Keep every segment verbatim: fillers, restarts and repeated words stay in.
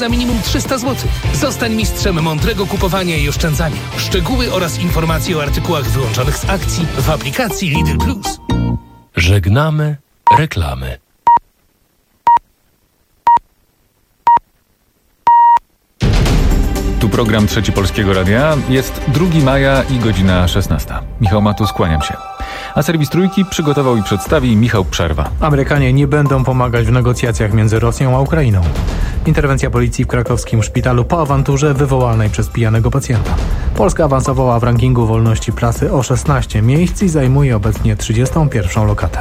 za minimum trzysta złotych. Zostań mistrzem mądrego kupowania i oszczędzania. Szczegóły oraz informacje o artykułach wyłączonych z akcji w aplikacji Lidl Plus. Żegnamy reklamy. Tu program Trzeci Polskiego Radia. Jest drugiego maja i godzina szesnasta. Michał Matus, kłaniam się. A serwis Trójki przygotował i przedstawi Michał Przerwa. Amerykanie nie będą pomagać w negocjacjach między Rosją a Ukrainą. Interwencja policji w krakowskim szpitalu po awanturze wywołanej przez pijanego pacjenta. Polska awansowała w rankingu wolności prasy o szesnaście miejsc i zajmuje obecnie trzydziestą pierwszą lokatę.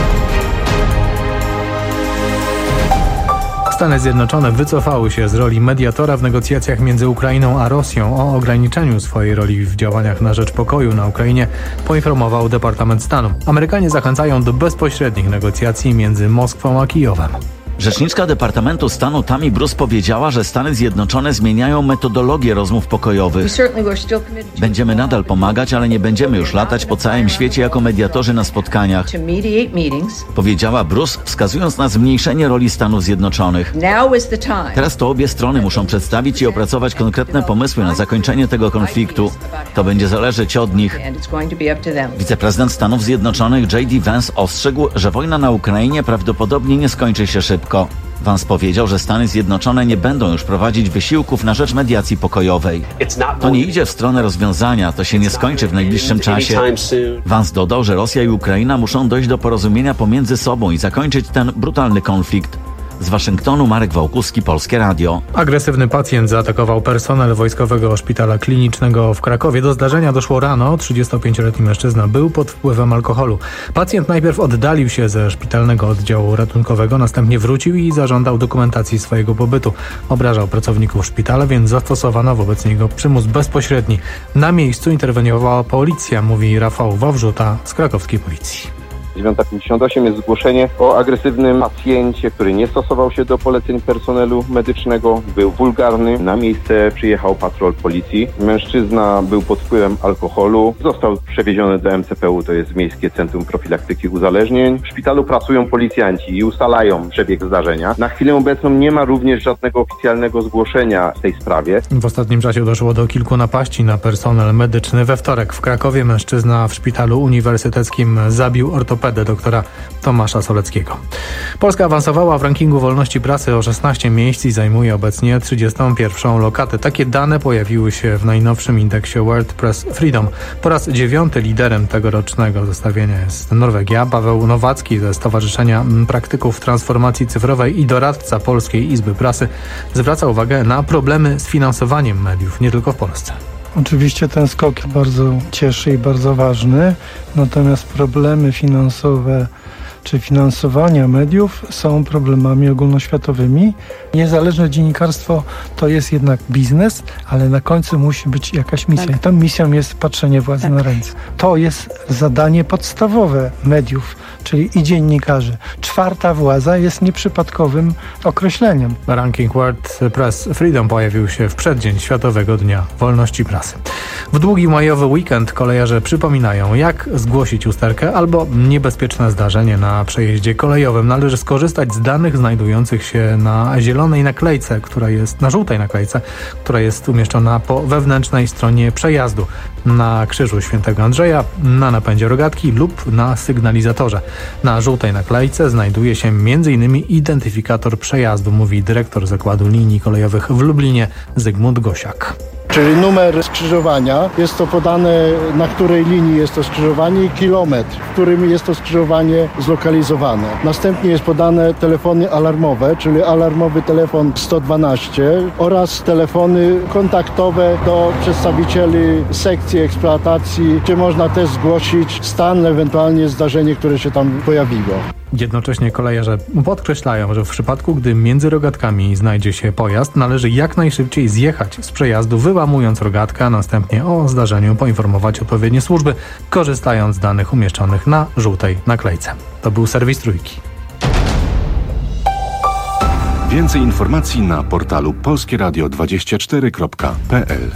Stany Zjednoczone wycofały się z roli mediatora w negocjacjach między Ukrainą a Rosją. O ograniczeniu swojej roli w działaniach na rzecz pokoju na Ukrainie poinformował Departament Stanu. Amerykanie zachęcają do bezpośrednich negocjacji między Moskwą a Kijowem. Rzeczniczka Departamentu Stanu Tammy Bruce powiedziała, że Stany Zjednoczone zmieniają metodologię rozmów pokojowych. Będziemy nadal pomagać, ale nie będziemy już latać po całym świecie jako mediatorzy na spotkaniach, powiedziała Bruce, wskazując na zmniejszenie roli Stanów Zjednoczonych. Teraz to obie strony muszą przedstawić i opracować konkretne pomysły na zakończenie tego konfliktu. To będzie zależeć od nich. Wiceprezydent Stanów Zjednoczonych J D Vance ostrzegł, że wojna na Ukrainie prawdopodobnie nie skończy się szybko. Vance powiedział, że Stany Zjednoczone nie będą już prowadzić wysiłków na rzecz mediacji pokojowej. To nie idzie w stronę rozwiązania, to się nie skończy w najbliższym czasie. Vance dodał, że Rosja i Ukraina muszą dojść do porozumienia pomiędzy sobą i zakończyć ten brutalny konflikt. Z Waszyngtonu Marek Wałkuski, Polskie Radio. Agresywny pacjent zaatakował personel Wojskowego Szpitala Klinicznego w Krakowie. Do zdarzenia doszło rano. trzydziestopięcioletni mężczyzna był pod wpływem alkoholu. Pacjent najpierw oddalił się ze szpitalnego oddziału ratunkowego, następnie wrócił i zażądał dokumentacji swojego pobytu. Obrażał pracowników szpitala, więc zastosowano wobec niego przymus bezpośredni. Na miejscu interweniowała policja, mówi Rafał Wawrzuta z krakowskiej policji. dziewiąta pięćdziesiąt osiem jest zgłoszenie o agresywnym pacjencie, który nie stosował się do poleceń personelu medycznego, był wulgarny. Na miejsce przyjechał patrol policji. Mężczyzna był pod wpływem alkoholu. Został przewieziony do M C P U, to jest Miejskie Centrum Profilaktyki Uzależnień. W szpitalu pracują policjanci i ustalają przebieg zdarzenia. Na chwilę obecną nie ma również żadnego oficjalnego zgłoszenia w tej sprawie. W ostatnim czasie doszło do kilku napaści na personel medyczny. We wtorek w Krakowie mężczyzna w szpitalu uniwersyteckim zabił ortopedę doktora Tomasza Soleckiego. Polska awansowała w rankingu wolności prasy o szesnaście miejsc i zajmuje obecnie trzydziestą pierwszą lokatę. Takie dane pojawiły się w najnowszym indeksie World Press Freedom. Po raz dziewiąty liderem tegorocznego zestawienia jest Norwegia. Paweł Nowacki ze Stowarzyszenia Praktyków Transformacji Cyfrowej i doradca Polskiej Izby Prasy zwraca uwagę na problemy z finansowaniem mediów, nie tylko w Polsce. Oczywiście ten skok bardzo cieszy i bardzo ważny, natomiast problemy finansowe czy finansowania mediów są problemami ogólnoświatowymi. Niezależne dziennikarstwo to jest jednak biznes, ale na końcu musi być jakaś misja. I tą misją jest patrzenie władzy tak na ręce. To jest zadanie podstawowe mediów, czyli i dziennikarzy. Czwarta władza jest nieprzypadkowym określeniem. Ranking World Press Freedom pojawił się w przeddzień Światowego Dnia Wolności Prasy. W długi majowy weekend kolejarze przypominają, jak zgłosić usterkę albo niebezpieczne zdarzenie na przejeździe kolejowym. Należy skorzystać z danych znajdujących się na zielonej naklejce, która jest na żółtej naklejce, która jest umieszczona po wewnętrznej stronie przejazdu, na krzyżu Świętego Andrzeja, na napędzie rogatki lub na sygnalizatorze. Na żółtej naklejce znajduje się między innymi identyfikator przejazdu, mówi dyrektor Zakładu Linii Kolejowych w Lublinie Zygmunt Gosiak. Czyli numer skrzyżowania, jest to podane, na której linii jest to skrzyżowanie i kilometr, w którym jest to skrzyżowanie zlokalizowane. Następnie jest podane telefony alarmowe, czyli alarmowy telefon sto dwanaście oraz telefony kontaktowe do przedstawicieli sekcji eksploatacji, gdzie można też zgłosić stan, ewentualnie zdarzenie, które się tam pojawiło. Jednocześnie kolejarze podkreślają, że w przypadku, gdy między rogatkami znajdzie się pojazd, należy jak najszybciej zjechać z przejazdu, wyłamując rogatkę, a następnie o zdarzeniu poinformować odpowiednie służby, korzystając z danych umieszczonych na żółtej naklejce. To był serwis Trójki. Więcej informacji na portalu polskie radio dwadzieścia cztery kropka p l.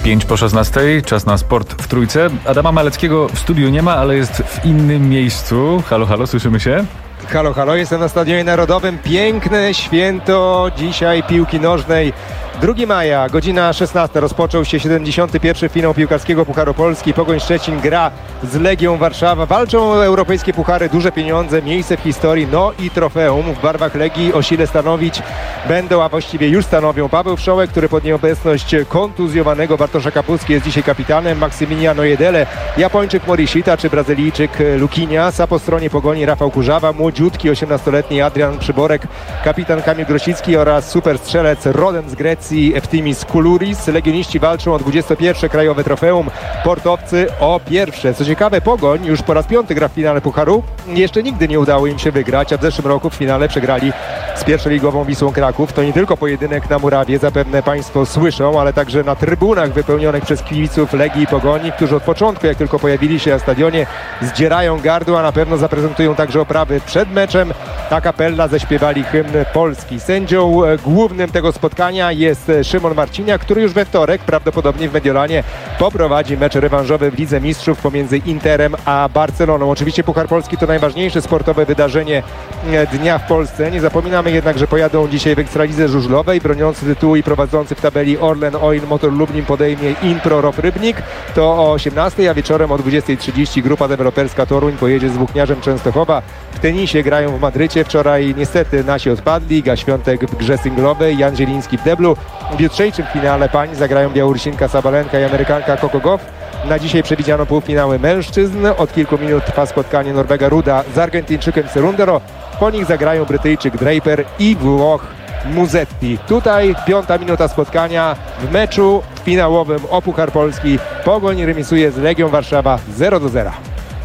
pięć po szesnastej, czas na sport w Trójce. Adama Maleckiego w studiu nie ma, ale jest w innym miejscu. Halo, halo, słyszymy się? Halo, halo, jestem na Stadionie Narodowym. Piękne święto dzisiaj piłki nożnej. drugiego maja, godzina szesnasta, rozpoczął się siedemdziesiąty pierwszy finał piłkarskiego Pucharu Polski. Pogoń Szczecin gra z Legią Warszawa. Walczą o europejskie puchary, duże pieniądze, miejsce w historii, no i trofeum. W barwach Legii o sile stanowić będą, a właściwie już stanowią Paweł Wszołek, który pod nieobecność kontuzjowanego Bartosza Kapustki jest dzisiaj kapitanem, Maksymiliano Jedele, Japończyk Morishita czy Brazylijczyk Lukinias, a po stronie Pogoni Rafał Kurzawa, młodziutki osiemnastoletni Adrian Przyborek, kapitan Kamil Grosicki oraz super strzelec rodem z Grecji Eftimis Koulouris. Legioniści walczą o dwudzieste pierwsze krajowe trofeum, portowcy o pierwsze. Co ciekawe, Pogoń już po raz piąty gra w finale Pucharu. Jeszcze nigdy nie udało im się wygrać, a w zeszłym roku w finale przegrali z pierwszoligową Wisłą Kraków. To nie tylko pojedynek na murawie, zapewne Państwo słyszą, ale także na trybunach wypełnionych przez kibiców Legii i Pogoni, którzy od początku, jak tylko pojawili się na stadionie, zdzierają gardło, a na pewno zaprezentują także oprawy przed meczem. A kapella zaśpiewali hymn Polski. Sędzią głównym tego spotkania jest Szymon Marciniak, który już we wtorek prawdopodobnie w Mediolanie poprowadzi mecz rewanżowy w Lidze Mistrzów pomiędzy Interem a Barceloną. Oczywiście Puchar Polski to najważniejsze sportowe wydarzenie dnia w Polsce. Nie zapominamy jednak, że pojadą dzisiaj w Ekstralidze żużlowej. Broniący tytułu i prowadzący w tabeli Orlen Oil Motor Lublin podejmie Impro Rob Rybnik. To o osiemnastej, a wieczorem o dwudziestej trzydzieści grupa deweloperska Toruń pojedzie z Włókniarzem Częstochowa. W tenisie grają w Madrycie. Wczoraj niestety nasi odpadli. Iga Świątek w grze singlowej, Jan Zieliński w deblu. W jutrzejszym finale pań zagrają Białorusinka Sabalenka i Amerykanka Coco Gauff. Na dzisiaj przewidziano półfinały mężczyzn. Od kilku minut trwa spotkanie Norwega Ruda z Argentyńczykiem Cerundero. Po nich zagrają Brytyjczyk Draper i Włoch Muzetti. Tutaj piąta minuta spotkania w meczu finałowym o Puchar Polski. Pogoń remisuje z Legią Warszawa zero do zera.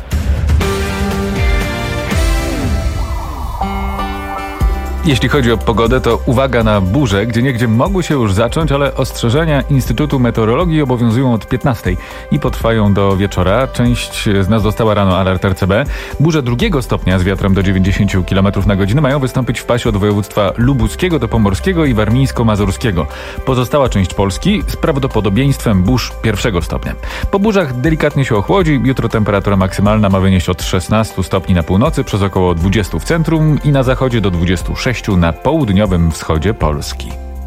Jeśli chodzi o pogodę, to uwaga na burze, gdzieniegdzie mogły się już zacząć, ale ostrzeżenia Instytutu Meteorologii obowiązują od piętnastej i potrwają do wieczora. Część z nas dostała rano alert R C B. Burze drugiego stopnia z wiatrem do dziewięćdziesiąt kilometrów na godzinę mają wystąpić w pasie od województwa lubuskiego do pomorskiego i warmińsko-mazurskiego. Pozostała część Polski z prawdopodobieństwem burz pierwszego stopnia. Po burzach delikatnie się ochłodzi. Jutro temperatura maksymalna ma wynieść od szesnastu stopni na północy, przez około dwudziestu w centrum i na zachodzie do dwudziestu sześciu na południowym wschodzie Polski.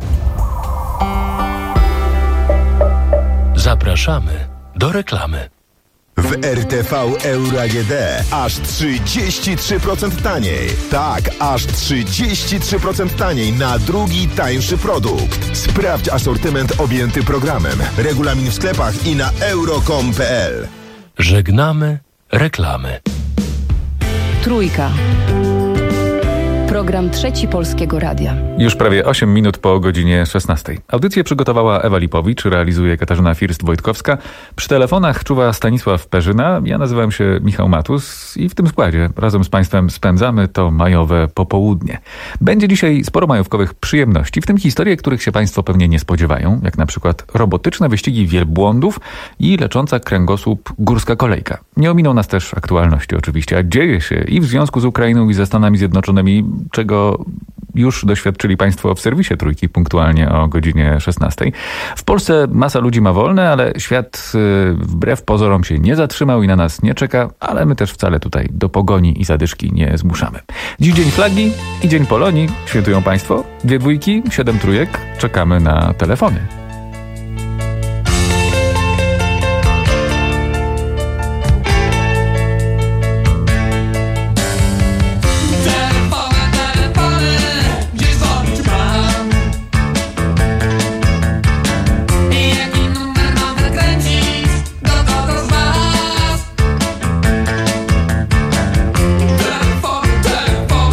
Zapraszamy do reklamy. W R T V Euro A G D aż trzydzieści trzy procent taniej. Tak, aż trzydzieści trzy procent taniej na drugi tańszy produkt. Sprawdź asortyment objęty programem. Regulamin w sklepach i na euro kropka com kropka p l. Żegnamy reklamy. Trójka. Program Trzeci Polskiego Radia. Już prawie osiem minut po godzinie szesnastej. Audycję przygotowała Ewa Lipowicz, realizuje Katarzyna First-Wojtkowska. Przy telefonach czuwa Stanisław Perzyna. Ja nazywam się Michał Matus i w tym składzie razem z Państwem spędzamy to majowe popołudnie. Będzie dzisiaj sporo majówkowych przyjemności, w tym historie, których się Państwo pewnie nie spodziewają, jak na przykład robotyczne wyścigi wielbłądów i lecząca kręgosłup górska kolejka. Nie ominą nas też aktualności oczywiście, a dzieje się i w związku z Ukrainą i ze Stanami Zjednoczonymi, czego już doświadczyli Państwo w serwisie Trójki punktualnie o godzinie szesnastej. W Polsce masa ludzi ma wolne, ale świat yy, wbrew pozorom się nie zatrzymał i na nas nie czeka, ale my też wcale tutaj do pogoni i zadyszki nie zmuszamy. Dziś Dzień Flagi i Dzień Polonii. Świętują Państwo. Dwie dwójki, siedem trójek. Czekamy na telefony.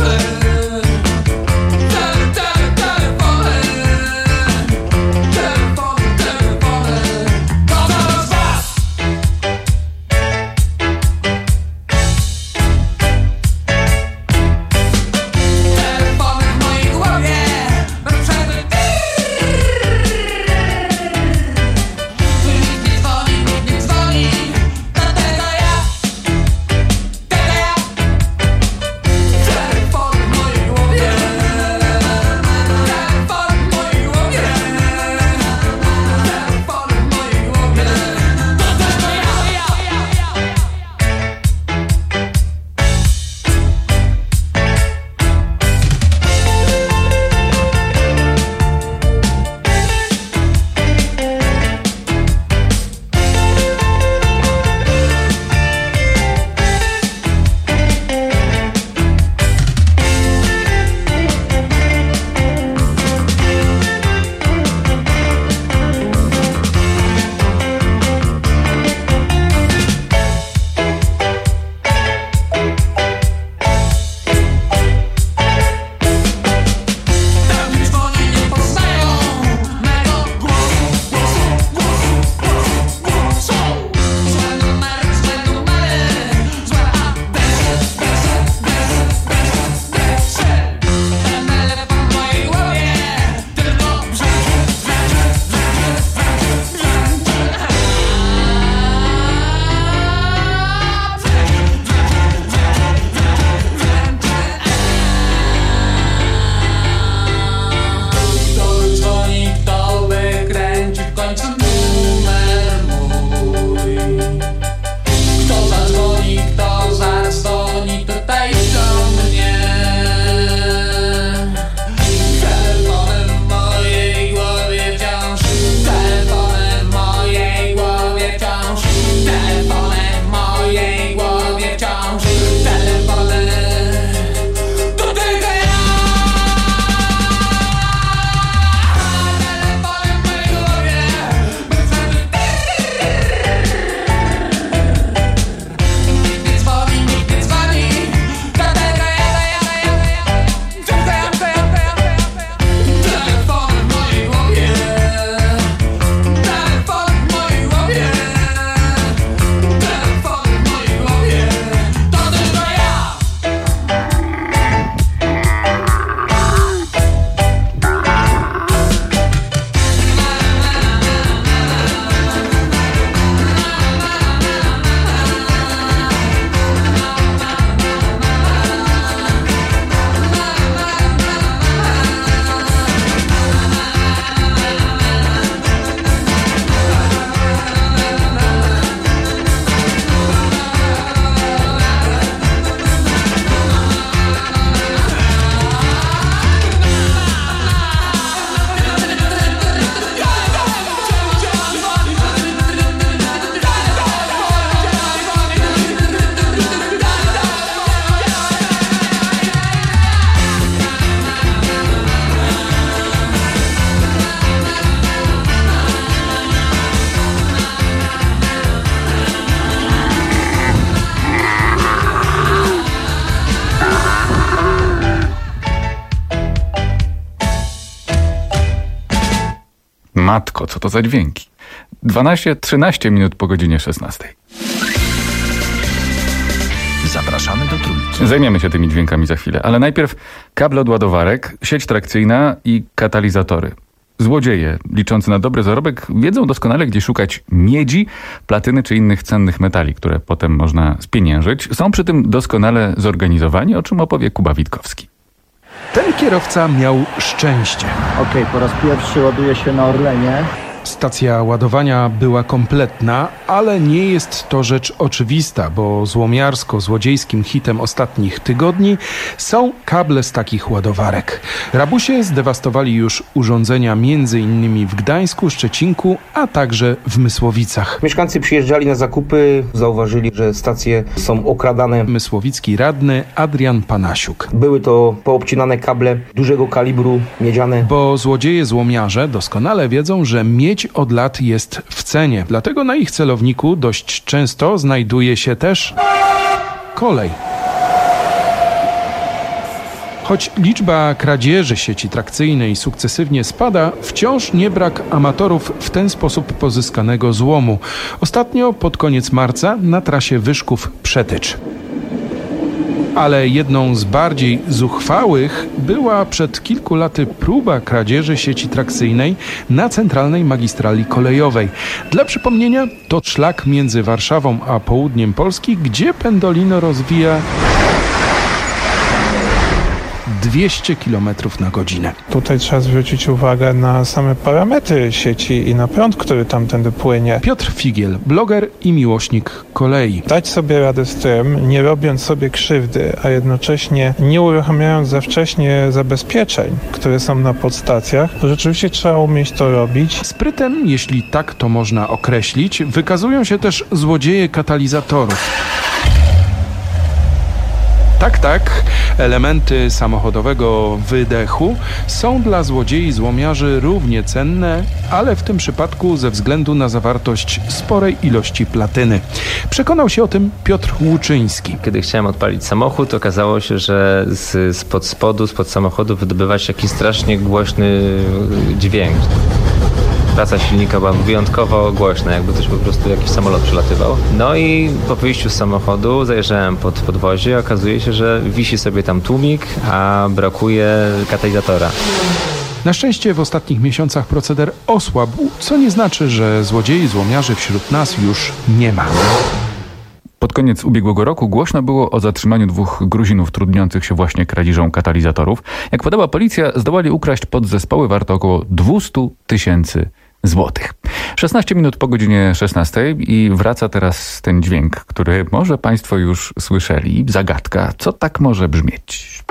Telefony Matko, co to za dźwięki? dwanaście trzynaście minut po godzinie szesnastej. Zapraszamy do Trójki. Zajmiemy się tymi dźwiękami za chwilę, ale najpierw kable od ładowarek, sieć trakcyjna i katalizatory. Złodzieje, liczący na dobry zarobek, wiedzą doskonale, gdzie szukać miedzi, platyny czy innych cennych metali, które potem można spieniężyć. Są przy tym doskonale zorganizowani, o czym opowie Kuba Witkowski. Ten kierowca miał szczęście. Okej, po raz pierwszy ładuje się na Orlenie. Stacja ładowania była kompletna, ale nie jest to rzecz oczywista, bo złomiarsko-złodziejskim hitem ostatnich tygodni są kable z takich ładowarek. Rabusie zdewastowali już urządzenia między innymi w Gdańsku, Szczecinku, a także w Mysłowicach. Mieszkańcy przyjeżdżali na zakupy, zauważyli, że stacje są okradane. Mysłowicki radny Adrian Panasiuk. Były to poobcinane kable dużego kalibru, miedziane. Bo złodzieje złomiarze doskonale wiedzą, że miedź od lat jest w cenie. Dlatego na ich celowniku dość często znajduje się też kolej. Choć liczba kradzieży sieci trakcyjnej sukcesywnie spada, wciąż nie brak amatorów w ten sposób pozyskanego złomu. Ostatnio pod koniec marca na trasie Wyszków-Przetycz. Ale jedną z bardziej zuchwałych była przed kilku laty próba kradzieży sieci trakcyjnej na centralnej magistrali kolejowej. Dla przypomnienia, to szlak między Warszawą a południem Polski, gdzie Pendolino rozwija dwieście kilometrów na godzinę. Tutaj trzeba zwrócić uwagę na same parametry sieci i na prąd, który tamtędy płynie. Piotr Figiel, bloger i miłośnik kolei. Dać sobie radę z tym, nie robiąc sobie krzywdy, a jednocześnie nie uruchamiając za wcześnie zabezpieczeń, które są na podstacjach, to rzeczywiście trzeba umieć to robić. Sprytem, jeśli tak to można określić, wykazują się też złodzieje katalizatorów. Tak, tak, elementy samochodowego wydechu są dla złodziei złomiarzy równie cenne, ale w tym przypadku ze względu na zawartość sporej ilości platyny. Przekonał się o tym Piotr Łuczyński. Kiedy chciałem odpalić samochód, okazało się, że z, spod spodu, spod samochodu wydobywa się jakiś strasznie głośny dźwięk. Praca silnika była wyjątkowo głośna, jakby ktoś po prostu jakiś samolot przelatywał. No i po wyjściu z samochodu zajrzałem pod podwozie, okazuje się, że wisi sobie tam tłumik, a brakuje katalizatora. Na szczęście w ostatnich miesiącach proceder osłabł, co nie znaczy, że złodziei złomiarzy wśród nas już nie ma. Pod koniec ubiegłego roku głośno było o zatrzymaniu dwóch Gruzinów trudniących się właśnie kradzieżą katalizatorów. Jak podała policja, zdołali ukraść podzespoły warte około dwieście tysięcy złotych. szesnaście minut po godzinie szesnastej i wraca teraz ten dźwięk, który może Państwo już słyszeli. Zagadka, co tak może brzmieć?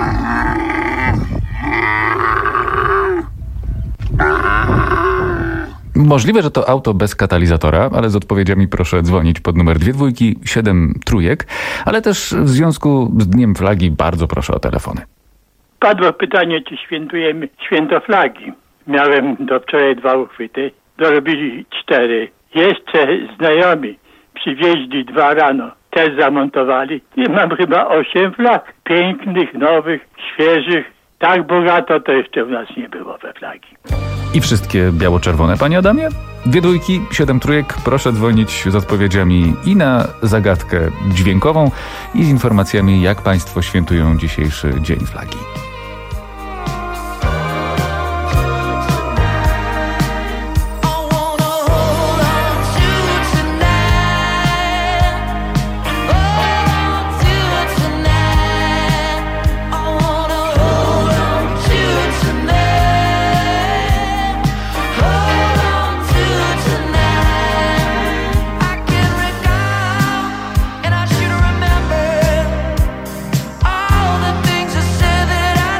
Możliwe, że to auto bez katalizatora, ale z odpowiedziami proszę dzwonić pod numer dwie dwójki siedem trójek, ale też w związku z Dniem Flagi bardzo proszę o telefony. Padło pytanie, czy świętujemy święto flagi. Miałem do wczoraj dwa uchwyty, dorobili cztery. Jeszcze znajomi przywieźli dwa rano, też zamontowali i mam chyba osiem flag. Pięknych, nowych, świeżych. Tak bogato to jeszcze u nas nie było we flagi. I wszystkie biało-czerwone, panie Adamie? Dwie dwójki, siedem trójek, proszę dzwonić z odpowiedziami i na zagadkę dźwiękową i z informacjami, jak państwo świętują dzisiejszy Dzień Flagi. And I should remember all the things I said that I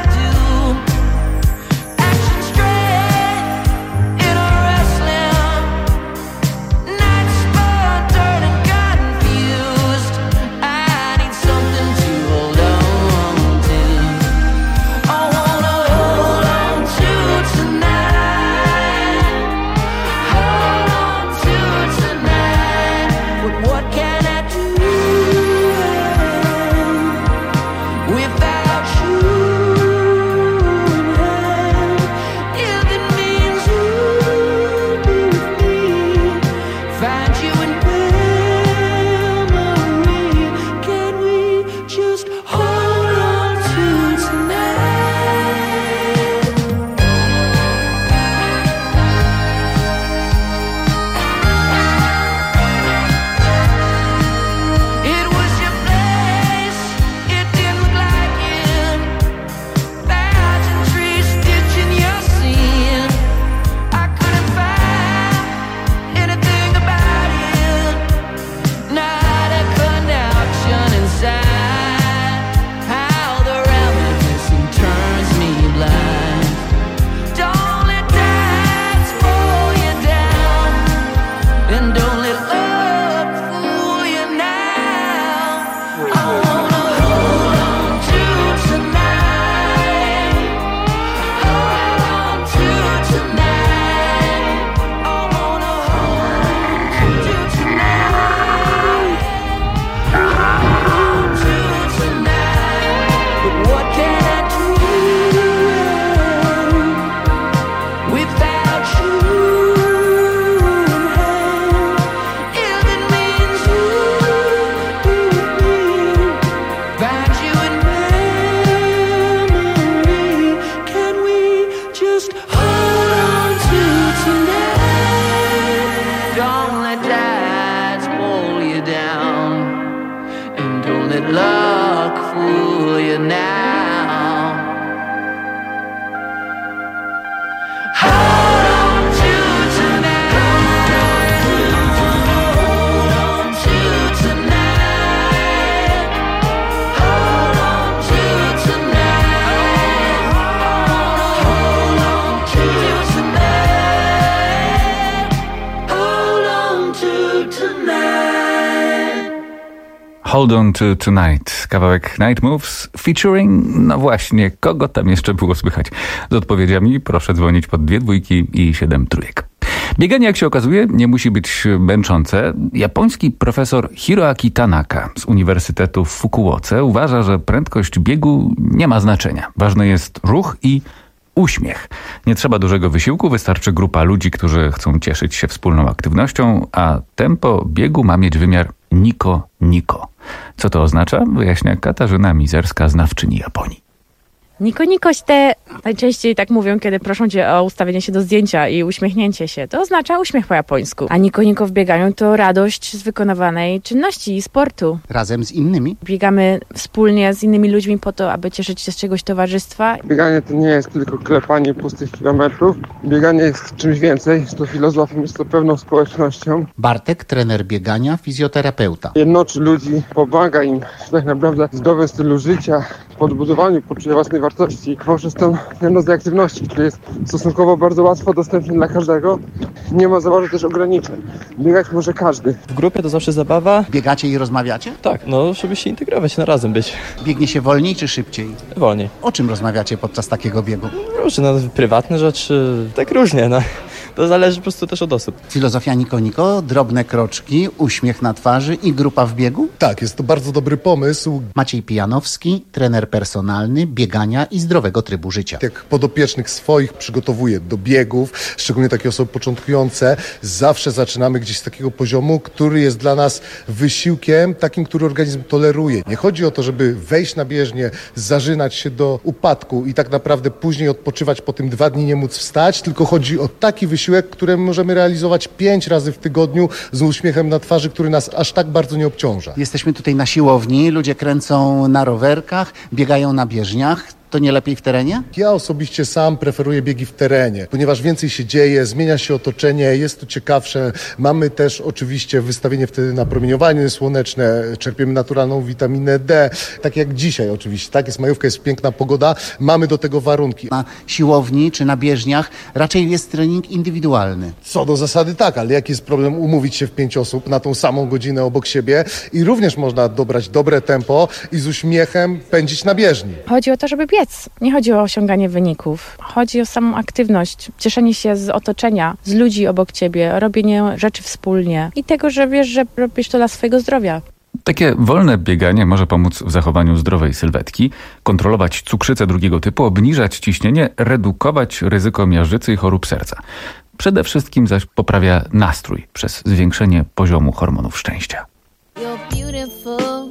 Hold on to tonight. Kawałek Night Moves featuring, no właśnie, kogo tam jeszcze było słychać? Z odpowiedziami proszę dzwonić pod dwie dwójki i siedem trójek. Bieganie, jak się okazuje, nie musi być męczące. Japoński profesor Hiroaki Tanaka z Uniwersytetu w Fukuoce uważa, że prędkość biegu nie ma znaczenia. Ważny jest ruch i uśmiech. Nie trzeba dużego wysiłku, wystarczy grupa ludzi, którzy chcą cieszyć się wspólną aktywnością, a tempo biegu ma mieć wymiar niko-niko. Co to oznacza? Wyjaśnia Katarzyna Mizerska, znawczyni Japonii. Niko Nikoście, najczęściej tak mówią, kiedy proszą cię o ustawienie się do zdjęcia i uśmiechnięcie się. To oznacza uśmiech po japońsku. A Niko Niko w bieganiu to radość z wykonywanej czynności i sportu. Razem z innymi? Biegamy wspólnie z innymi ludźmi po to, aby cieszyć się z czegoś towarzystwa. Bieganie to nie jest tylko klepanie pustych kilometrów. Bieganie jest czymś więcej. Jest to filozofią, jest to pewną społecznością. Bartek, trener biegania, fizjoterapeuta. Jednoczy ludzi, pomaga im tak naprawdę w zdrowym stylu życia, podbudowaniu poczucia własnej wartości poprzez ten rodzaj aktywności, który jest stosunkowo bardzo łatwo dostępny dla każdego. Nie ma za bardzo też ograniczeń. Biegać może każdy. W grupie to zawsze zabawa. Biegacie i rozmawiacie? Tak, no żeby się integrować, na razem być. Biegnie się wolniej czy szybciej? Wolniej. O czym rozmawiacie podczas takiego biegu? Różne, no, prywatne rzeczy, tak różnie, no. To zależy po prostu też od osób. Filozofia Niko Niko, drobne kroczki, uśmiech na twarzy i grupa w biegu? Tak, jest to bardzo dobry pomysł. Maciej Pijanowski, trener personalny, biegania i zdrowego trybu życia. Jak podopiecznych swoich przygotowuję do biegów, szczególnie takie osoby początkujące, zawsze zaczynamy gdzieś z takiego poziomu, który jest dla nas wysiłkiem, takim, który organizm toleruje. Nie chodzi o to, żeby wejść na bieżnię, zażynać się do upadku i tak naprawdę później odpoczywać, po tym dwa dni nie móc wstać, tylko chodzi o taki wysiłek, które możemy realizować pięć razy w tygodniu z uśmiechem na twarzy, który nas aż tak bardzo nie obciąża. Jesteśmy tutaj na siłowni, ludzie kręcą na rowerkach, biegają na bieżniach. To nie lepiej w terenie? Ja osobiście sam preferuję biegi w terenie, ponieważ więcej się dzieje, zmienia się otoczenie, jest to ciekawsze. Mamy też oczywiście wystawienie wtedy na promieniowanie słoneczne, czerpiemy naturalną witaminę D, tak jak dzisiaj oczywiście. Tak, jest majówka, jest piękna pogoda, mamy do tego warunki. Na siłowni czy na bieżniach raczej jest trening indywidualny. Co do zasady tak, ale jaki jest problem umówić się w pięć osób na tą samą godzinę obok siebie i również można dobrać dobre tempo i z uśmiechem pędzić na bieżni. Chodzi o to, żeby biec. Nie chodzi o osiąganie wyników. Chodzi o samą aktywność, cieszenie się z otoczenia, z ludzi obok ciebie, robienie rzeczy wspólnie i tego, że wiesz, że robisz to dla swojego zdrowia. Takie wolne bieganie może pomóc w zachowaniu zdrowej sylwetki, kontrolować cukrzycę drugiego typu, obniżać ciśnienie, redukować ryzyko miażdżycy i chorób serca. Przede wszystkim zaś poprawia nastrój przez zwiększenie poziomu hormonów szczęścia. You're beautiful,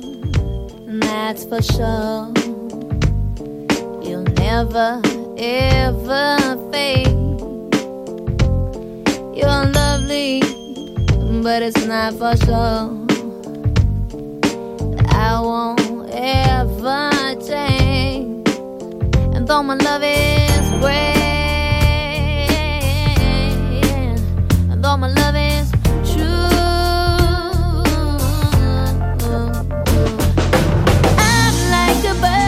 that's for sure. You'll never, ever fade. You're lovely, but it's not for sure. I won't ever change. And though my love is great, and though my love is true, I'm like a bird.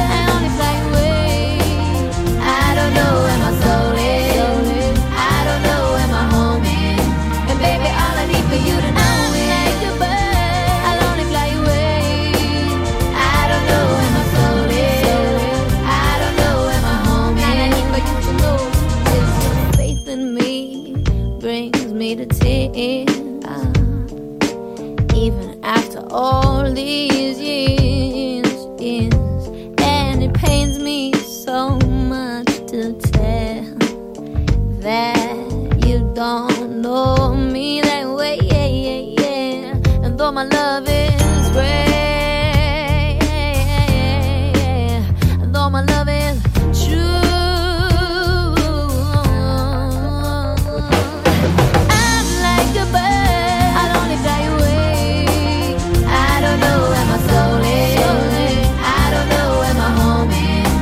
To tears, even after all these years, years, and it pains me so much to tell that you don't know me that way, yeah, yeah, yeah. And though my love is great, and though my love is true, I don't know where my soul is. I don't know where my home is.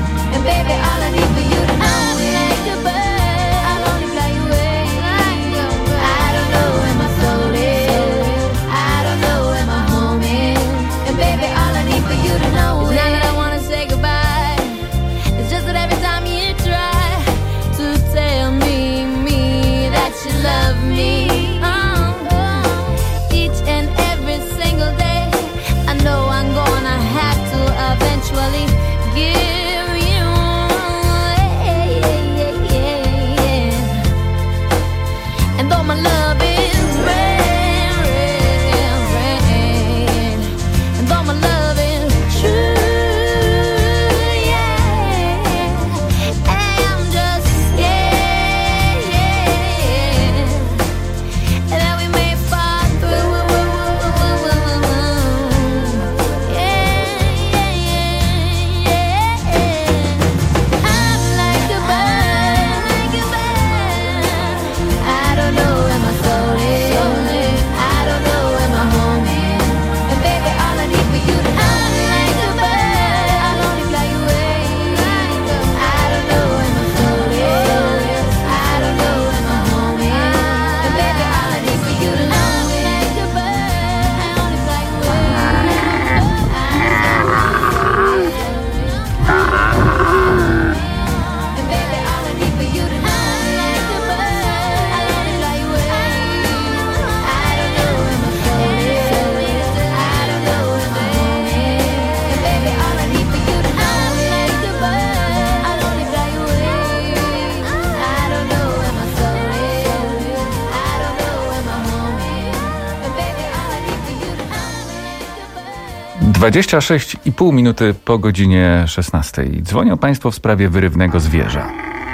dwadzieścia sześć i pół minuty po godzinie szesnastej. Dzwonią Państwo w sprawie wyrywnego zwierza.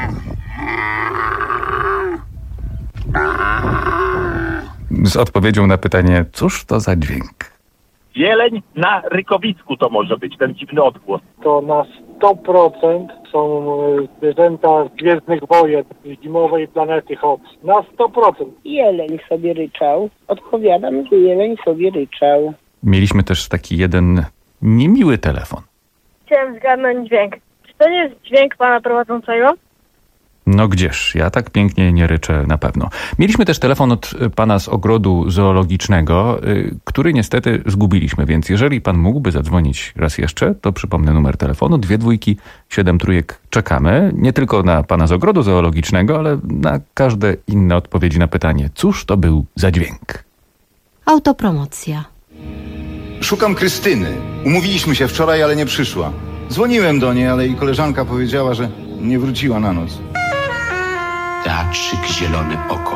Z odpowiedzią na pytanie, cóż to za dźwięk? Zieleń na rykowicku to może być, ten dziwny odgłos. To na sto procent są zwierzęta z Gwiezdnych Wojen, z zimowej planety Hobbs. Na sto procent. Jeleń sobie ryczał. Odpowiadam, że jeleń sobie ryczał. Mieliśmy też taki jeden niemiły telefon. Chciałem zgadnąć dźwięk. Czy to nie jest dźwięk pana prowadzącego? No gdzież, ja tak pięknie nie ryczę na pewno. Mieliśmy też telefon od pana z ogrodu zoologicznego, yy, który niestety zgubiliśmy, więc jeżeli pan mógłby zadzwonić raz jeszcze, to przypomnę numer telefonu, dwie dwójki, siedem trójek. Czekamy nie tylko na pana z ogrodu zoologicznego, ale na każde inne odpowiedzi na pytanie, cóż to był za dźwięk. Autopromocja. Szukam Krystyny. Umówiliśmy się wczoraj, ale nie przyszła. Dzwoniłem do niej, ale jej koleżanka powiedziała, że nie wróciła na noc. Teatrzyk Zielone Oko.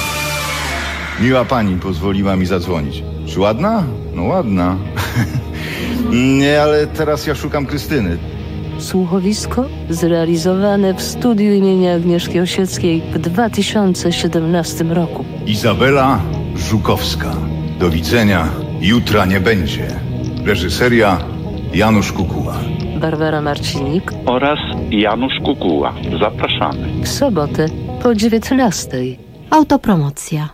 Miła pani pozwoliła mi zadzwonić. Czy ładna? No ładna. Nie, ale teraz ja szukam Krystyny. Słuchowisko zrealizowane w studiu imienia Agnieszki Osieckiej w dwa tysiące siedemnastym roku. Izabela Żukowska. Do widzenia. Jutra nie będzie. Reżyseria Janusz Kukuła. Barbara Marcinik Oraz Janusz Kukuła. Zapraszamy. w sobotę po dziewiętnastej. Autopromocja.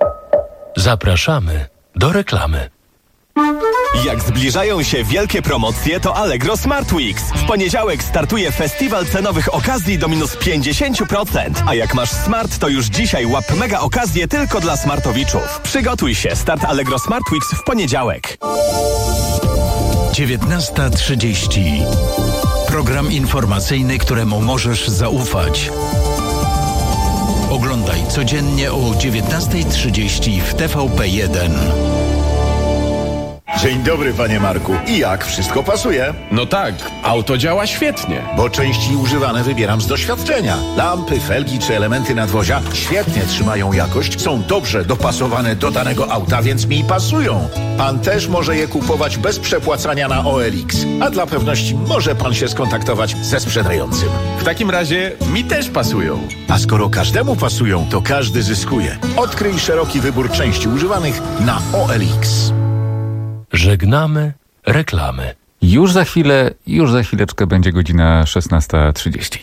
Zapraszamy do reklamy. Jak zbliżają się wielkie promocje, to Allegro Smart Weeks. W poniedziałek startuje festiwal cenowych okazji do minus pięćdziesiąt procent. A jak masz smart, to już dzisiaj łap mega okazję tylko dla smartowiczów. Przygotuj się, start Allegro Smart Weeks w poniedziałek. dziewiętnasta trzydzieści. Program informacyjny, któremu możesz zaufać. Oglądaj codziennie o dziewiętnasta trzydzieści w T V P jeden. Dzień dobry, panie Marku. I jak? Wszystko pasuje? No tak, auto działa świetnie. Bo części używane wybieram z doświadczenia. Lampy, felgi czy elementy nadwozia świetnie trzymają jakość, są dobrze dopasowane do danego auta, więc mi pasują. Pan też może je kupować bez przepłacania na O L X. A dla pewności może pan się skontaktować ze sprzedającym. W takim razie mi też pasują. A skoro każdemu pasują, to każdy zyskuje. Odkryj szeroki wybór części używanych na O L X. Żegnamy reklamy. Już za chwilę, już za chwileczkę będzie godzina szesnasta trzydzieści.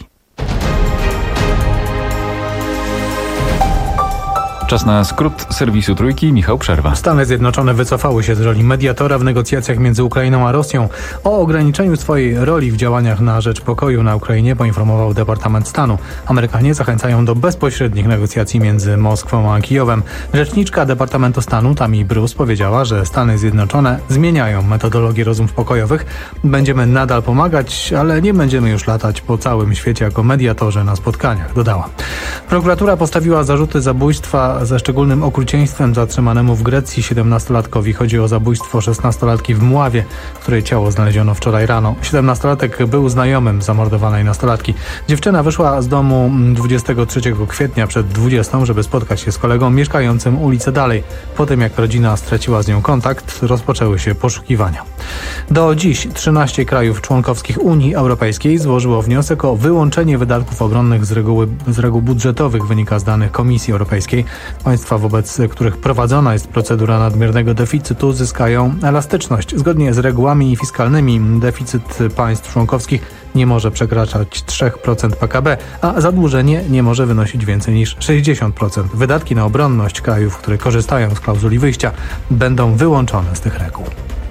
Czas na skrót serwisu Trójki. Michał Przerwa. Stany Zjednoczone wycofały się z roli mediatora w negocjacjach między Ukrainą a Rosją. O ograniczeniu swojej roli w działaniach na rzecz pokoju na Ukrainie poinformował Departament Stanu. Amerykanie zachęcają do bezpośrednich negocjacji między Moskwą a Kijowem. Rzeczniczka Departamentu Stanu Tammy Bruce powiedziała, że Stany Zjednoczone zmieniają metodologię rozmów pokojowych. Będziemy nadal pomagać, ale nie będziemy już latać po całym świecie jako mediatorzy na spotkaniach, dodała. Prokuratura postawiła zarzuty zabójstwa ze szczególnym okrucieństwem zatrzymanemu w Grecji siedemnastolatkowi. Chodzi o zabójstwo szesnastolatki w Mławie, której ciało znaleziono wczoraj rano. siedemnastolatek był znajomym zamordowanej nastolatki. Dziewczyna wyszła z domu dwudziestego trzeciego kwietnia przed dwudziestą, żeby spotkać się z kolegą mieszkającym ulicę dalej. Po tym jak rodzina straciła z nią kontakt, rozpoczęły się poszukiwania. Do dziś trzynaście krajów członkowskich Unii Europejskiej złożyło wniosek o wyłączenie wydatków obronnych z, reguły, z reguł budżetowych, wynika z danych Komisji Europejskiej. Państwa, wobec których prowadzona jest procedura nadmiernego deficytu, zyskają elastyczność. Zgodnie z regułami fiskalnymi deficyt państw członkowskich nie może przekraczać trzy procent P K B, a zadłużenie nie może wynosić więcej niż sześćdziesiąt procent. Wydatki na obronność krajów, które korzystają z klauzuli wyjścia, będą wyłączone z tych reguł.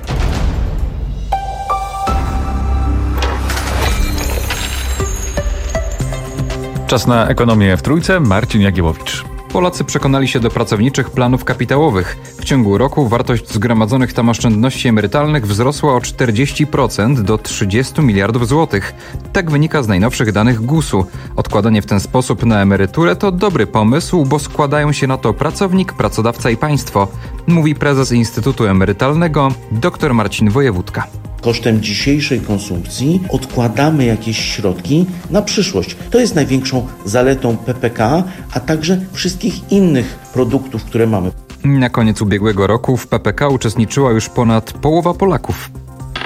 Czas na ekonomię w Trójce. Marcin Jagiełowicz. Polacy przekonali się do pracowniczych planów kapitałowych. W ciągu roku wartość zgromadzonych tam oszczędności emerytalnych wzrosła o czterdzieści procent do trzydziestu miliardów złotych. Tak wynika z najnowszych danych gusu. Odkładanie w ten sposób na emeryturę to dobry pomysł, bo składają się na to pracownik, pracodawca i państwo, mówi prezes Instytutu Emerytalnego dr Marcin Wojewódka. Kosztem dzisiejszej konsumpcji odkładamy jakieś środki na przyszłość. To jest największą zaletą P P K, a także wszystkich innych produktów, które mamy. Na koniec ubiegłego roku w P P K uczestniczyła już ponad połowa Polaków.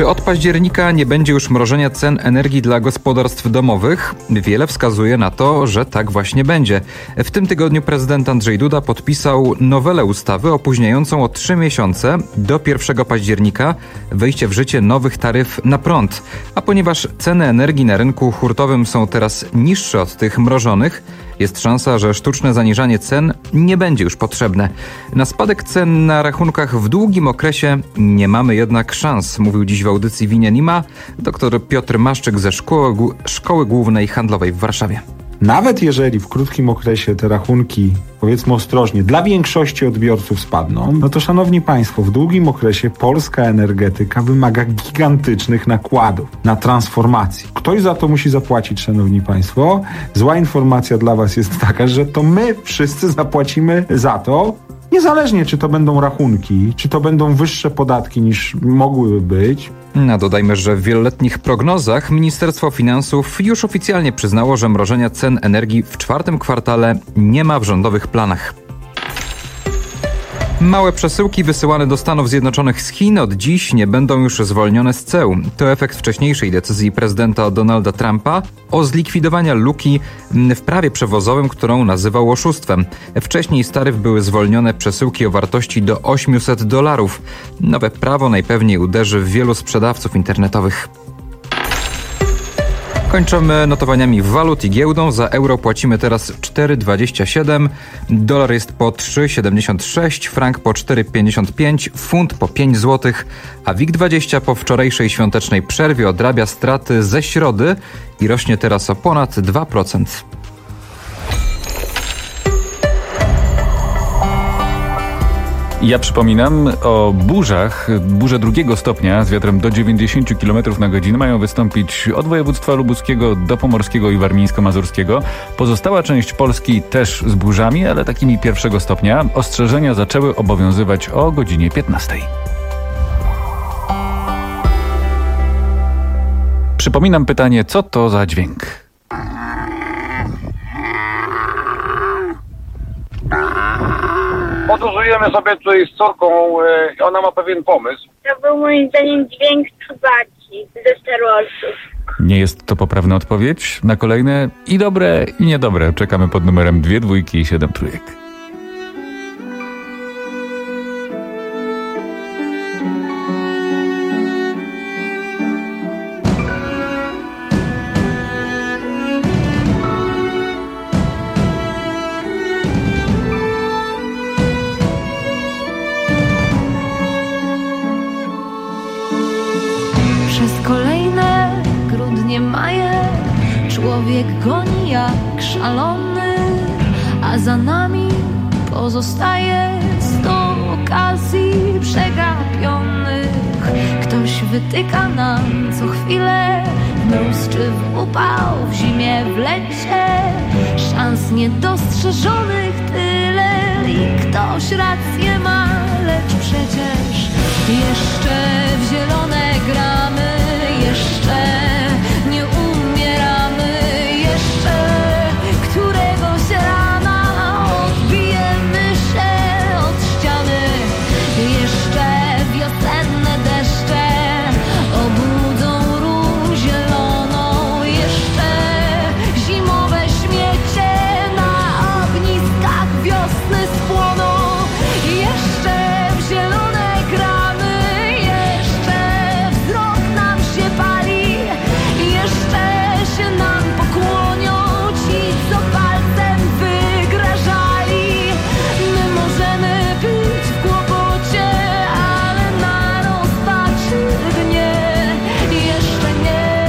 Czy od października nie będzie już mrożenia cen energii dla gospodarstw domowych? Wiele wskazuje na to, że tak właśnie będzie. W tym tygodniu prezydent Andrzej Duda podpisał nowelę ustawy opóźniającą o trzy miesiące do pierwszego października wejście w życie nowych taryf na prąd. A ponieważ ceny energii na rynku hurtowym są teraz niższe od tych mrożonych, jest szansa, że sztuczne zaniżanie cen nie będzie już potrzebne. Na spadek cen na rachunkach w długim okresie nie mamy jednak szans, mówił dziś w audycji Winia-Nima dr Piotr Maszczyk ze Szkoły, Szkoły Głównej Handlowej w Warszawie. Nawet jeżeli w krótkim okresie te rachunki, powiedzmy ostrożnie, dla większości odbiorców spadną, no to szanowni państwo, w długim okresie polska energetyka wymaga gigantycznych nakładów na transformację. Ktoś za to musi zapłacić, szanowni państwo. Zła informacja dla was jest taka, że to my wszyscy zapłacimy za to, niezależnie czy to będą rachunki, czy to będą wyższe podatki niż mogłyby być. No dodajmy, że w wieloletnich prognozach Ministerstwo Finansów już oficjalnie przyznało, że mrożenia cen energii w czwartym kwartale nie ma w rządowych planach. Małe przesyłki wysyłane do Stanów Zjednoczonych z Chin od dziś nie będą już zwolnione z ceł. To efekt wcześniejszej decyzji prezydenta Donalda Trumpa o zlikwidowaniu luki w prawie przewozowym, którą nazywał oszustwem. Wcześniej z taryf były zwolnione przesyłki o wartości do osiemset dolarów. Nowe prawo najpewniej uderzy w wielu sprzedawców internetowych. Kończymy notowaniami walut i giełdą. Za euro płacimy teraz cztery dwadzieścia siedem, dolar jest po trzy siedemdziesiąt sześć, frank po cztery pięćdziesiąt pięć, funt po pięć złotych, a WIG dwadzieścia po wczorajszej świątecznej przerwie odrabia straty ze środy i rośnie teraz o ponad dwa procent. Ja przypominam o burzach. Burze drugiego stopnia z wiatrem do dziewięćdziesiąt kilometrów na godzinę mają wystąpić od województwa lubuskiego do pomorskiego i warmińsko-mazurskiego. Pozostała część Polski też z burzami, ale takimi pierwszego stopnia. Ostrzeżenia zaczęły obowiązywać o godzinie piętnastej. Przypominam pytanie, co to za dźwięk? Podróżujemy sobie tutaj z córką, yy, ona ma pewien pomysł. To był moim zdaniem dźwięk Chewbacci ze Star Warsów. Nie jest to poprawna odpowiedź. Na kolejne i dobre, i niedobre czekamy pod numerem dwie dwójki i siedem trójek. Człowiek goni jak szalony, a za nami pozostaje sto okazji przegapionych. Ktoś wytyka nam co chwilę, w mróz czy w upał, w zimie, w lecie, szans niedostrzeżonych tyle i ktoś rację ma, lecz przecież jeszcze w zielone gramy, jeszcze nie umieramy, jeszcze któregoś rana odbijemy się od ściany, jeszcze wiosenne deszcze obudzą róż zieloną, jeszcze zimowe śmiecie na ogniskach wiosny spłoną, jeszcze w zielone gramy, jeszcze wzrok nam się pali, jeszcze się nam pokłonią ci, co palcem wygrażali. My możemy być w kłopocie, ale na rozpaczy dnie jeszcze nie,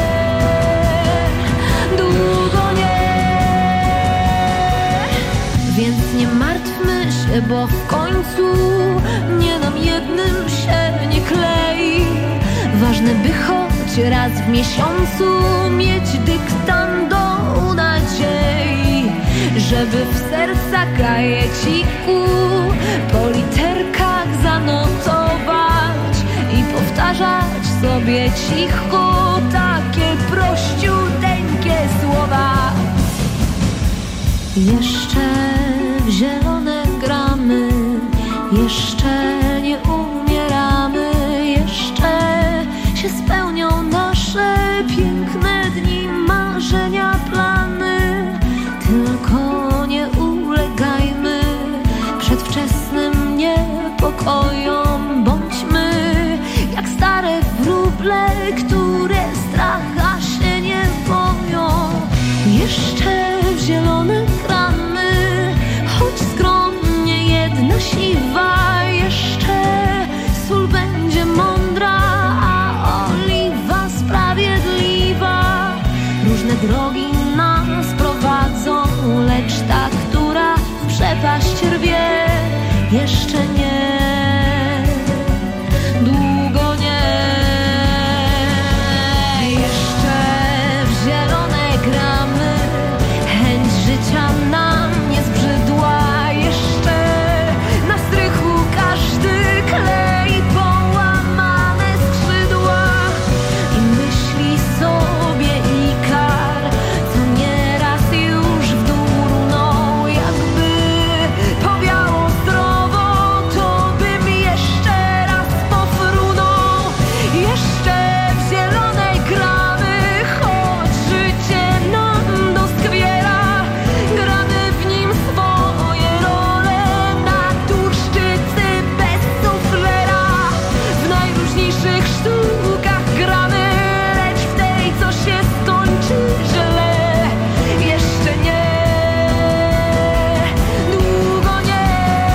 długo nie. Więc nie martwmy się, bo w końcu nie nam jednym się nie klei. Ważne, by choć raz w miesiącu mieć dyktant do nadziei, żeby w serca kajeciku po literkach zanotować i powtarzać sobie cicho takie prościuteńkie słowa. Jeszcze w zielone gramy, jeszcze nie umieramy, jeszcze się sprawdzamy. piękne dni, marzenia, plany. Tylko nie ulegajmy przedwczesnym niepokojom. Bądźmy jak stare wróble, które stracha się nie boją. Jeszcze w zielone gramy, choć skromnie jedna siwa. Jeszcze sól będzie mądra, a oliwa sprawiedliwa. Różne drogi nas prowadzą, lecz ta, która w przepaść rwie, jeszcze nie. Długo nie. Jeszcze w zielone gramy, chęć życia nam nie zbrzydła. Jeszcze na strychu każdy klei połamane skrzydła i myśli sobie Ikar, co nieraz już w dół runął. Jakby powiało zdrowo, to bym jeszcze raz pofrunął. Jeszcze w zielonej gramy, choć życie nam doskwiera. Gramy w nim swoje role na turszczycy bez suflera. W najróżniejszych sztukach gramy, lecz w tej, co się skończy źle, jeszcze nie. Długo nie.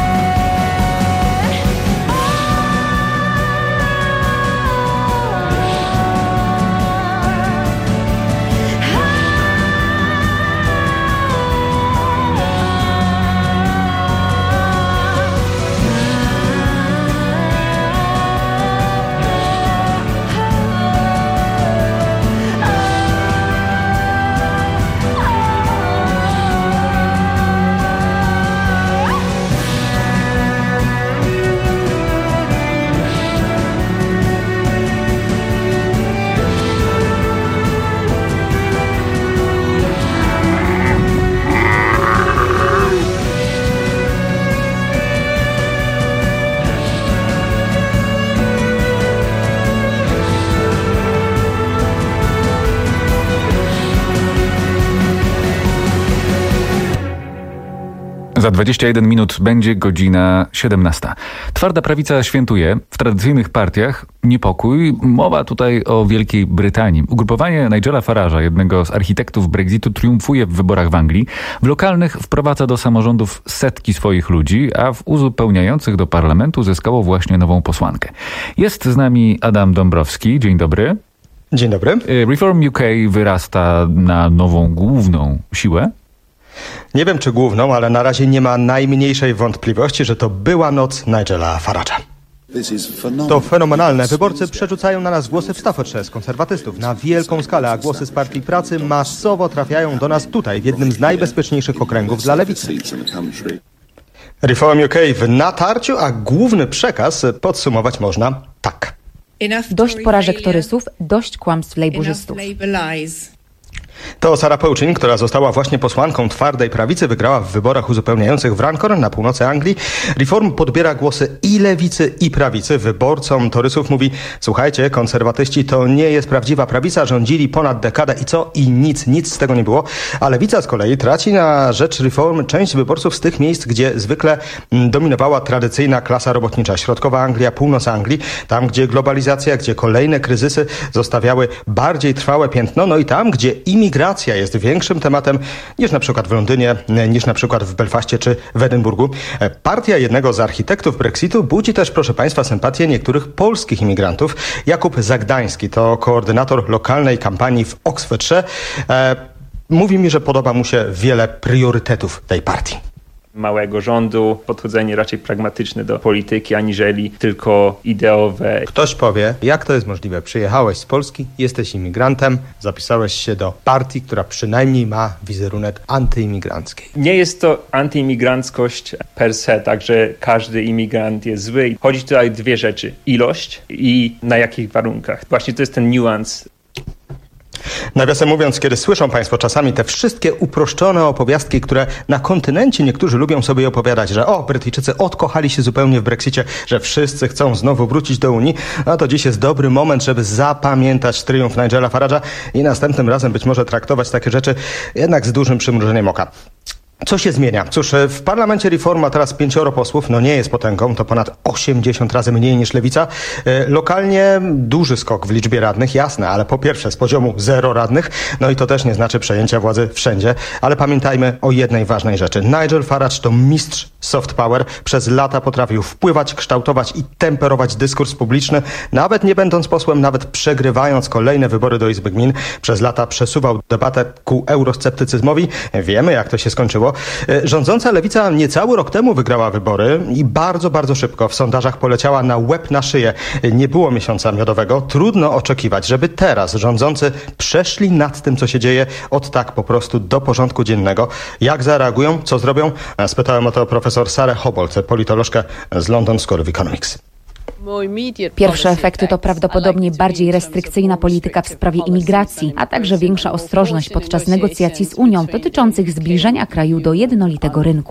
Za dwadzieścia jeden minut będzie godzina siedemnasta. Twarda prawica świętuje w tradycyjnych partiach niepokój. Mowa tutaj o Wielkiej Brytanii. Ugrupowanie Nigela Farage'a, jednego z architektów Brexitu, triumfuje w wyborach w Anglii. W lokalnych wprowadza do samorządów setki swoich ludzi, a w uzupełniających do parlamentu zyskało właśnie nową posłankę. Jest z nami Adam Dąbrowski. Dzień dobry. Dzień dobry. Reform U K wyrasta na nową główną siłę. Nie wiem czy główną, ale na razie nie ma najmniejszej wątpliwości, że to była noc Nigela Farage'a. To fenomenalne. Wyborcy przerzucają na nas głosy w Staffordshire z konserwatystów na wielką skalę, a głosy z Partii Pracy masowo trafiają do nas tutaj, w jednym z najbezpieczniejszych okręgów dla lewicy. Reform U K w natarciu, a główny przekaz podsumować można tak. Dość porażek torysów, dość kłamstw lejburzystów. To Sarah Pouchin, która została właśnie posłanką twardej prawicy, wygrała w wyborach uzupełniających w Runcorn na północy Anglii. Reform podbiera głosy i lewicy, i prawicy. Wyborcom torysów mówi: słuchajcie, konserwatyści to nie jest prawdziwa prawica, rządzili ponad dekadę i co? I nic, nic z tego nie było. A lewica z kolei traci na rzecz Reform część wyborców z tych miejsc, gdzie zwykle dominowała tradycyjna klasa robotnicza. Środkowa Anglia, północ Anglii, tam gdzie globalizacja, gdzie kolejne kryzysy zostawiały bardziej trwałe piętno, no i tam gdzie imigracja jest większym tematem niż na przykład w Londynie, niż na przykład w Belfaście czy w Edynburgu. Partia jednego z architektów Brexitu budzi też, proszę Państwa, sympatię niektórych polskich imigrantów. Jakub Zagdański to koordynator lokalnej kampanii w Oxfordshire. E, mówi mi, że podoba mu się wiele priorytetów tej partii. Małego rządu, podchodzenie raczej pragmatyczne do polityki, aniżeli tylko ideowe. Ktoś powie, jak to jest możliwe? Przyjechałeś z Polski, jesteś imigrantem, zapisałeś się do partii, która przynajmniej ma wizerunek antyimigrancki. Nie jest to antyimigranckość per se, także każdy imigrant jest zły. Chodzi tutaj o dwie rzeczy. Ilość i na jakich warunkach. Właśnie to jest ten niuans. Nawiasem mówiąc, kiedy słyszą Państwo czasami te wszystkie uproszczone opowiastki, które na kontynencie niektórzy lubią sobie opowiadać, że o, Brytyjczycy odkochali się zupełnie w Brexicie, że wszyscy chcą znowu wrócić do Unii, no to dziś jest dobry moment, żeby zapamiętać triumf Nigela Farage'a i następnym razem być może traktować takie rzeczy jednak z dużym przymrużeniem oka. Co się zmienia? Cóż, w parlamencie Reform ma teraz pięcioro posłów, no nie jest potęgą, to ponad osiemdziesiąt razy mniej niż Lewica. Lokalnie duży skok w liczbie radnych, jasne, ale po pierwsze z poziomu zero radnych, no i to też nie znaczy przejęcia władzy wszędzie, ale pamiętajmy o jednej ważnej rzeczy. Nigel Farage to mistrz soft power, przez lata potrafił wpływać, kształtować i temperować dyskurs publiczny, nawet nie będąc posłem, nawet przegrywając kolejne wybory do Izby Gmin, przez lata przesuwał debatę ku eurosceptycyzmowi. Wiemy, jak to się skończyło. Rządząca Lewica niecały rok temu wygrała wybory i bardzo, bardzo szybko w sondażach poleciała na łeb na szyję. Nie było miesiąca miodowego. Trudno oczekiwać, żeby teraz rządzący przeszli nad tym, co się dzieje, od tak po prostu do porządku dziennego. Jak zareagują? Co zrobią? Spytałem o to profesor Sarę Hobolt, politolożkę z London School of Economics. Pierwsze efekty to prawdopodobnie bardziej restrykcyjna polityka w sprawie imigracji, a także większa ostrożność podczas negocjacji z Unią dotyczących zbliżenia kraju do jednolitego rynku.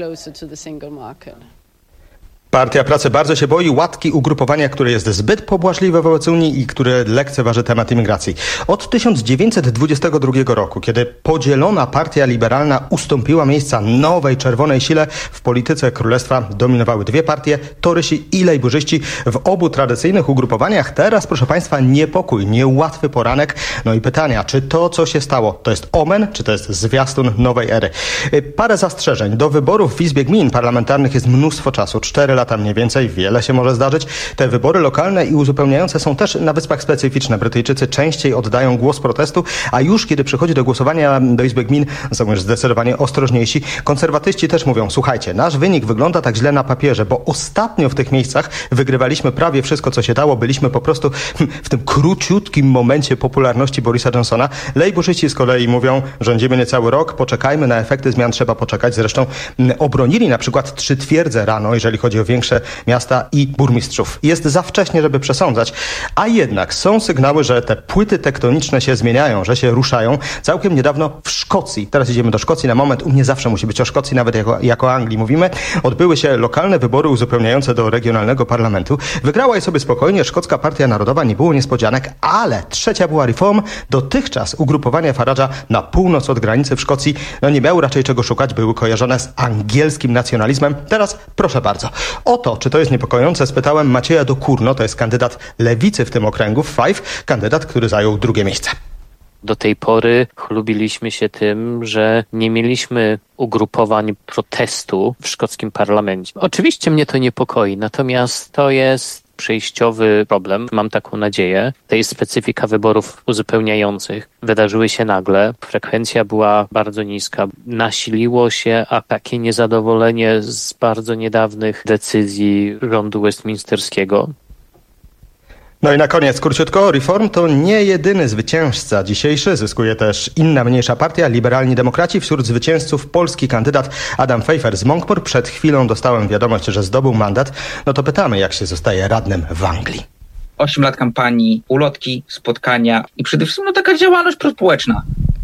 Partia Pracy bardzo się boi łatki ugrupowania, które jest zbyt pobłażliwe wobec Unii i które lekceważy temat imigracji. Od tysiąc dziewięćset dwudziestego drugiego roku, kiedy podzielona partia liberalna ustąpiła miejsca nowej czerwonej sile, w polityce królestwa dominowały dwie partie, torysi i lejburzyści. W obu tradycyjnych ugrupowaniach teraz, proszę Państwa, niepokój, niełatwy poranek. No i pytania, czy to, co się stało, to jest omen, czy to jest zwiastun nowej ery? Parę zastrzeżeń. Do wyborów w Izbie Gmin parlamentarnych jest mnóstwo czasu, cztery lata mniej więcej, wiele się może zdarzyć. Te wybory lokalne i uzupełniające są też na Wyspach specyficzne. Brytyjczycy częściej oddają głos protestu, a już kiedy przychodzi do głosowania do Izby Gmin, są już zdecydowanie ostrożniejsi. Konserwatyści też mówią, słuchajcie, nasz wynik wygląda tak źle na papierze, bo ostatnio w tych miejscach wygrywaliśmy prawie wszystko, co się dało. Byliśmy po prostu w tym króciutkim momencie popularności Borisa Johnsona. Lejburzyści z kolei mówią, rządzimy niecały rok, poczekajmy na efekty zmian, trzeba poczekać. Zresztą obronili na przykład trzy twierdze rano, jeżeli chodzi o większe miasta i burmistrzów. Jest za wcześnie, żeby przesądzać, a jednak są sygnały, że te płyty tektoniczne się zmieniają, że się ruszają. Całkiem niedawno w Szkocji, teraz idziemy do Szkocji na moment, u mnie zawsze musi być o Szkocji, nawet jako, jako Anglii mówimy, odbyły się lokalne wybory uzupełniające do regionalnego parlamentu. Wygrała je sobie spokojnie Szkocka Partia Narodowa, nie było niespodzianek, ale trzecia była Reform. Dotychczas ugrupowania Farage'a na północ od granicy w Szkocji no nie miały raczej czego szukać, były kojarzone z angielskim nacjonalizmem. Teraz proszę bardzo. O to, czy to jest niepokojące, spytałem Macieja Dokurno, to jest kandydat Lewicy w tym okręgu, w Fife, kandydat, który zajął drugie miejsce. Do tej pory chlubiliśmy się tym, że nie mieliśmy ugrupowań protestu w szkockim parlamencie. Oczywiście mnie to niepokoi, natomiast to jest przejściowy problem, mam taką nadzieję. To jest specyfika wyborów uzupełniających. Wydarzyły się nagle, frekwencja była bardzo niska. Nasiliło się a takie niezadowolenie z bardzo niedawnych decyzji rządu westminsterskiego. No i na koniec, króciutko, Reform to nie jedyny zwycięzca dzisiejszy. Zyskuje też inna mniejsza partia, Liberalni Demokraci. Wśród zwycięzców polski kandydat Adam Pfeiffer z Monkmoor. Przed chwilą dostałem wiadomość, że zdobył mandat. No to pytamy, jak się zostaje radnym w Anglii. Osiem lat kampanii, ulotki, spotkania i przede wszystkim no, taka działalność prospołeczna.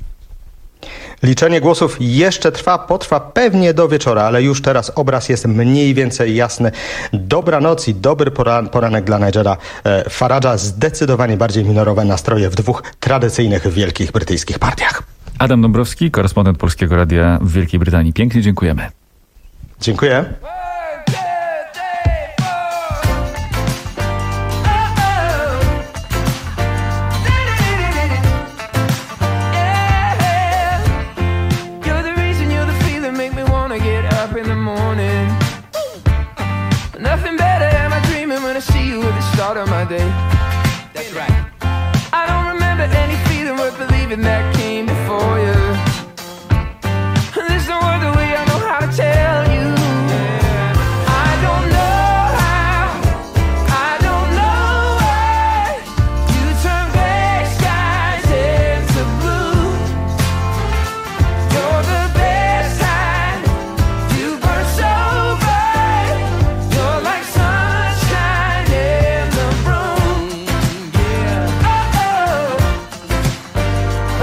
Liczenie głosów jeszcze trwa, potrwa pewnie do wieczora, ale już teraz obraz jest mniej więcej jasny. Dobranoc i dobry poran- poranek dla Nigela e, Farage'a. Zdecydowanie bardziej minorowe nastroje w dwóch tradycyjnych wielkich brytyjskich partiach. Adam Dąbrowski, korespondent Polskiego Radia w Wielkiej Brytanii. Pięknie dziękujemy. Dziękuję. Of my day. That's right. I don't remember any feeling worth believing that came before you. There's no other way I know how to tell you. I don't know how, I don't know why you turn gray skies into blue. You're the best kind, you burn so bright. You're like sunshine in the room. Yeah. Oh, oh.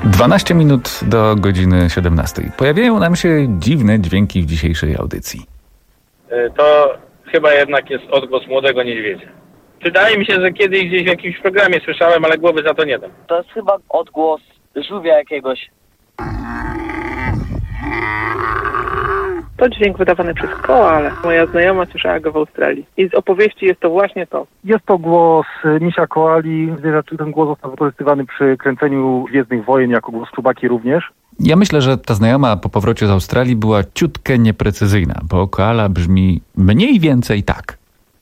dwanaście minut do godziny siedemnastej. Pojawiają nam się dziwne dźwięki w dzisiejszej audycji. To chyba jednak jest odgłos młodego niedźwiedzia. Wydaje mi się, że kiedyś gdzieś w jakimś programie słyszałem, ale głowy za to nie dam. To jest chyba odgłos żółwia jakiegoś. To dźwięk wydawany przez koalę. Moja znajoma słyszała go w Australii. I z opowieści jest to właśnie to. Jest to głos misia koali. Ten głos został wykorzystywany przy kręceniu Gwiezdnych Wojen jako głos Czubaki również. Ja myślę, że ta znajoma po powrocie z Australii była ciutkę nieprecyzyjna, bo koala brzmi mniej więcej tak.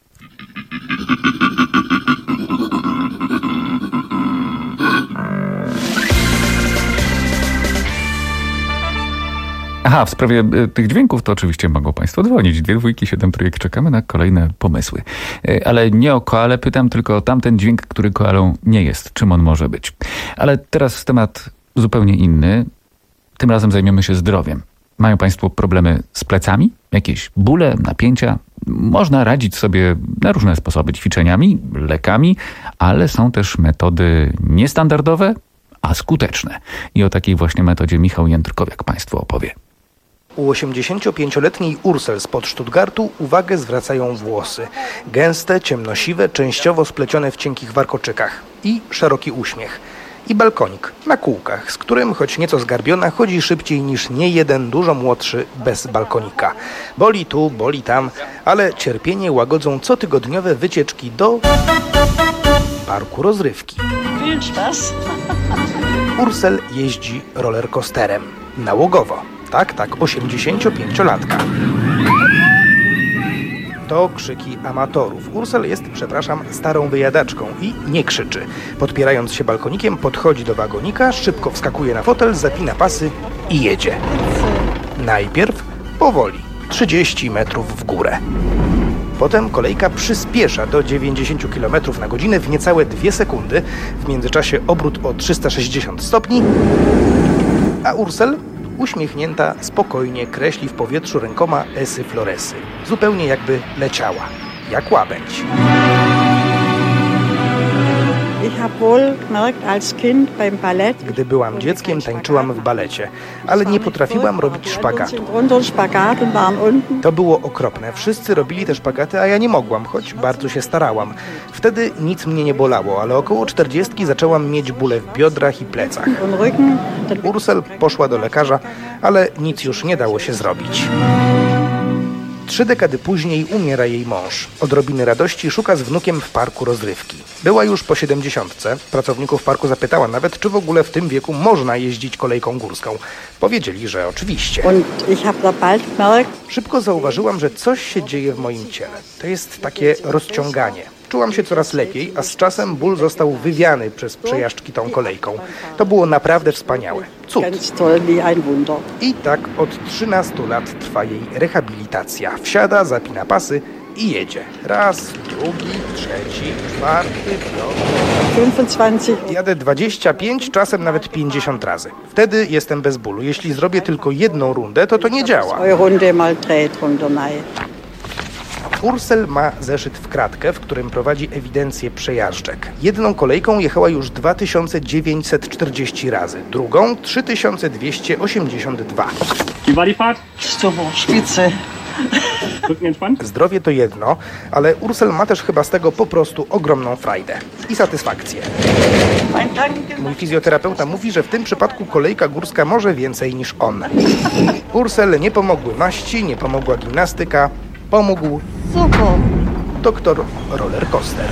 Aha, w sprawie y, tych dźwięków to oczywiście mogą Państwo dzwonić. Dwie dwójki, siedem trójek. Czekamy na kolejne pomysły. Y, ale nie o koalę pytam, tylko o tamten dźwięk, który koalą nie jest. Czym on może być? Ale teraz temat zupełnie inny. Tym razem zajmiemy się zdrowiem. Mają Państwo problemy z plecami? Jakieś bóle, napięcia? Można radzić sobie na różne sposoby. Ćwiczeniami, lekami, ale są też metody niestandardowe, a skuteczne. I o takiej właśnie metodzie Michał Jędrkowiak Państwu opowie. U osiemdziesięciopięcioletniej Ursel spod Stuttgartu uwagę zwracają włosy. Gęste, ciemnosiwe, częściowo splecione w cienkich warkoczykach. I szeroki uśmiech. I balkonik na kółkach, z którym, choć nieco zgarbiona, chodzi szybciej niż niejeden dużo młodszy bez balkonika. Boli tu, boli tam, ale cierpienie łagodzą cotygodniowe wycieczki do parku rozrywki. Ursel jeździ rollercoasterem. Nałogowo. Tak, tak, osiemdziesięciopięciolatka. To krzyki amatorów. Ursel jest, przepraszam, starą wyjadaczką i nie krzyczy. Podpierając się balkonikiem, podchodzi do wagonika, szybko wskakuje na fotel, zapina pasy i jedzie. Najpierw powoli, trzydzieści metrów w górę. Potem kolejka przyspiesza do dziewięćdziesiąt kilometrów na godzinę w niecałe dwie sekundy. W międzyczasie obrót o trzysta sześćdziesiąt stopni, a Ursel uśmiechnięta, spokojnie kreśli w powietrzu rękoma esy floresy. Zupełnie jakby leciała. Jak łabędź. Gdy byłam dzieckiem, tańczyłam w balecie, ale nie potrafiłam robić szpagatu. To było okropne. Wszyscy robili te szpagaty, a ja nie mogłam, choć bardzo się starałam. Wtedy nic mnie nie bolało, ale około czterdziestki zaczęłam mieć bóle w biodrach i plecach. Ursel poszła do lekarza, ale nic już nie dało się zrobić. Trzy dekady później umiera jej mąż. Odrobiny radości szuka z wnukiem w parku rozrywki. Była już po siedemdziesiątce. Pracowników parku zapytała nawet, czy w ogóle w tym wieku można jeździć kolejką górską. Powiedzieli, że oczywiście. Szybko zauważyłam, że coś się dzieje w moim ciele. To jest takie rozciąganie. Czułam się coraz lepiej, a z czasem ból został wywiany przez przejażdżki tą kolejką. To było naprawdę wspaniałe. Cud. I tak od trzynastu lat trwa jej rehabilitacja. Wsiada, zapina pasy i jedzie. Raz, drugi, trzeci, czwarty, piąty. Jadę dwadzieścia pięć, czasem nawet pięćdziesiąt razy. Wtedy jestem bez bólu. Jeśli zrobię tylko jedną rundę, to to nie działa. Ursel ma zeszyt w kratkę, w którym prowadzi ewidencję przejażdżek. Jedną kolejką jechała już dwa tysiące dziewięćset czterdzieści razy, drugą trzy tysiące dwieście osiemdziesiąt dwa. Zdrowie to jedno, ale Ursel ma też chyba z tego po prostu ogromną frajdę i satysfakcję. Mój fizjoterapeuta mówi, że w tym przypadku kolejka górska może więcej niż on. Ursel nie pomogły maści, nie pomogła gimnastyka, pomógł doktor rollercoaster.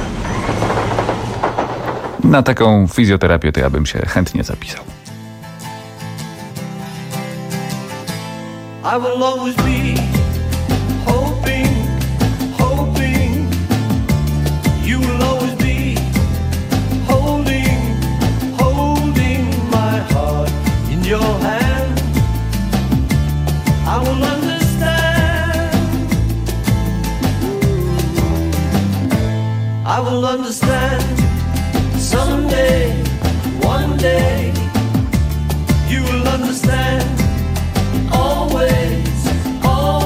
Na taką fizjoterapię to ja bym się chętnie zapisał. I will always be hoping, hoping. You will always be holding, holding my heart in your hand. I will understand. I will understand someday, one day. You will understand. Always, always.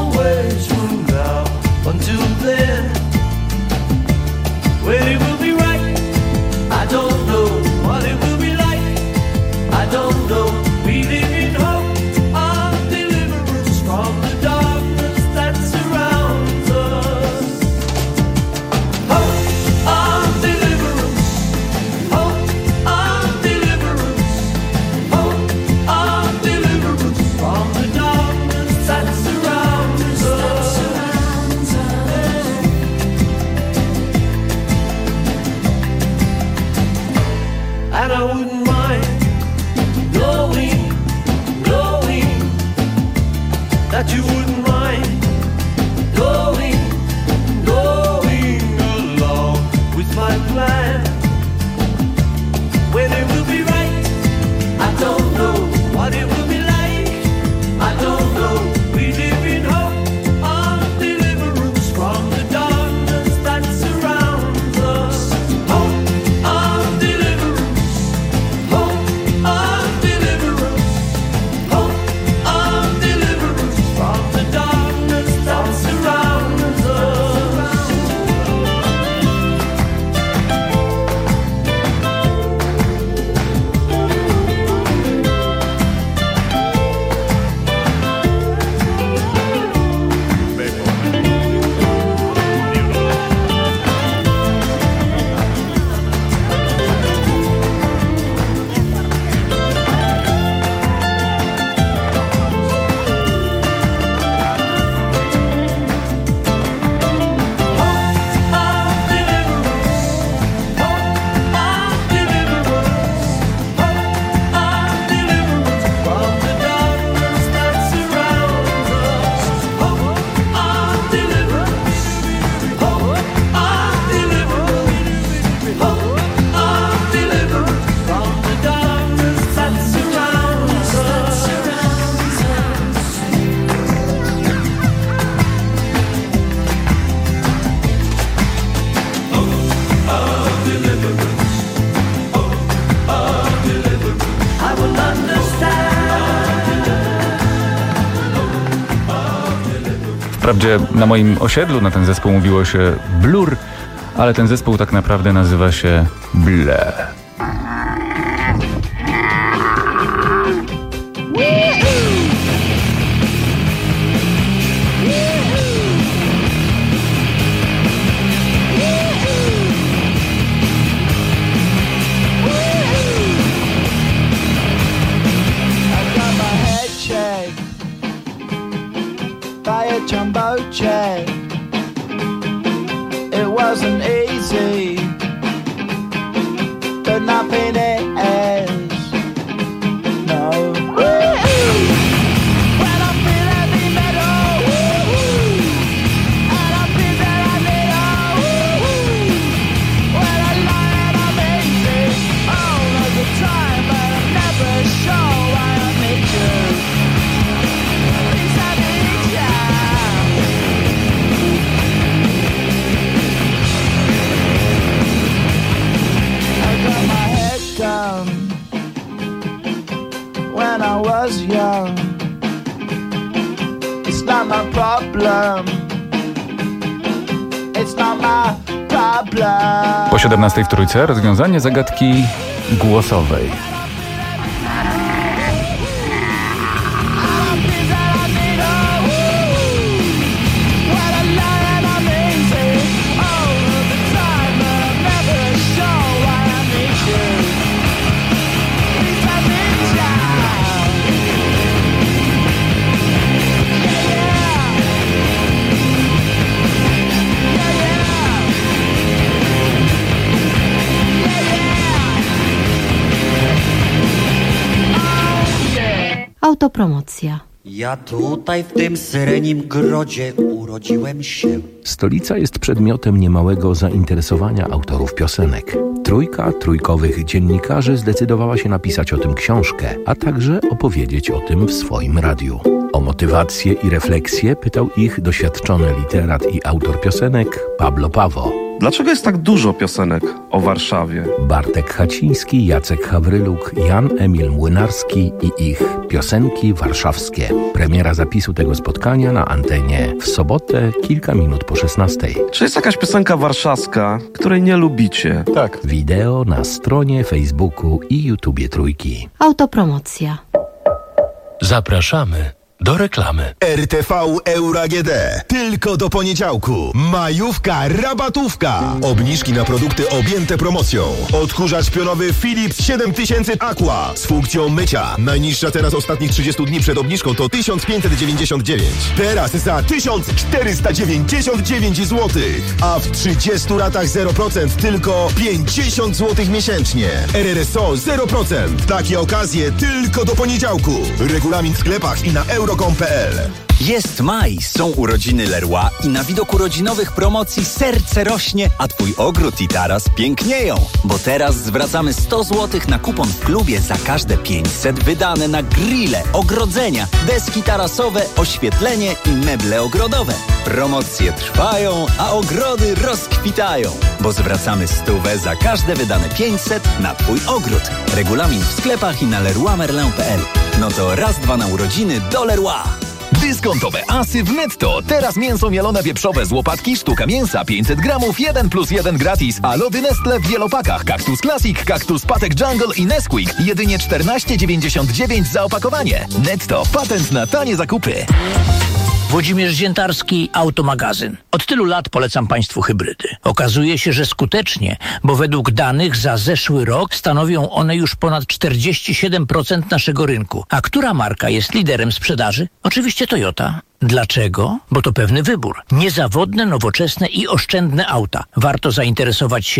Wprawdzie na moim osiedlu na ten zespół mówiło się Blur, ale ten zespół tak naprawdę nazywa się Ble. Jumbo jet. It wasn't easy, but nothing is. No. When I feel heavy metal, and I feel that I need all. When I lie and I'm easy all of the time, but I'm never sure why I need you. Things I need you. When I was young, it's not my problem. It's not my problem. Po siedemnastej w Trójce rozwiązanie zagadki głosowej. Autopromocja. Ja tutaj w tym syrenim grodzie urodziłem się. Stolica jest przedmiotem niemałego zainteresowania autorów piosenek. Trójka trójkowych dziennikarzy zdecydowała się napisać o tym książkę, a także opowiedzieć o tym w swoim radiu. O motywację i refleksję pytał ich doświadczony literat i autor piosenek Pablo Pawo. Dlaczego jest tak dużo piosenek o Warszawie? Bartek Haciński, Jacek Hawryluk, Jan Emil Młynarski i ich piosenki warszawskie. Premiera zapisu tego spotkania na antenie w sobotę kilka minut po szesnastej. Czy jest jakaś piosenka warszawska, której nie lubicie? Tak. Wideo na stronie Facebooku i YouTubie Trójki. Autopromocja. Zapraszamy do reklamy. R T V Euro A G D. Tylko do poniedziałku. Majówka, rabatówka. Obniżki na produkty objęte promocją. Odkurzacz pionowy Philips siedem tysięcy Aqua z funkcją mycia. Najniższa teraz ostatnich trzydziestu dni przed obniżką to tysiąc pięćset dziewięćdziesiąt dziewięć. Teraz za tysiąc czterysta dziewięćdziesiąt dziewięć złotych. A w trzydziestu ratach zero procent tylko pięćdziesiąt złotych miesięcznie. R R S O zero procent. Takie okazje tylko do poniedziałku. Regulamin w sklepach i na euro kropka com kropka p l. Jest maj, są urodziny Leroy i na widok urodzinowych promocji serce rośnie, a twój ogród i taras pięknieją. Bo teraz zwracamy sto złotych na kupon w klubie za każde pięćset wydane na grille, ogrodzenia, deski tarasowe, oświetlenie i meble ogrodowe. Promocje trwają, a ogrody rozkwitają. Bo zwracamy stówę za każde wydane pięćset na twój ogród. Regulamin w sklepach i na leroy merlin kropka p l. No to raz, dwa na urodziny do Leroy. Dyskontowe asy w Netto. Teraz mięso mielone wieprzowe z łopatki, sztuka mięsa pięćset gramów, jeden plus jeden gratis. A lody Nestle w wielopakach. Kaktus Classic, Kaktus Patek Jungle i Nesquik. Jedynie czternaście dziewięćdziesiąt dziewięć za opakowanie. Netto. Patent na tanie zakupy. Włodzimierz Ziętarski, Automagazyn. Od tylu lat polecam Państwu hybrydy. Okazuje się, że skutecznie, bo według danych za zeszły rok stanowią one już ponad czterdzieści siedem procent naszego rynku. A która marka jest liderem sprzedaży? Oczywiście Toyota. Dlaczego? Bo to pewny wybór. Niezawodne, nowoczesne i oszczędne auta. Warto zainteresować się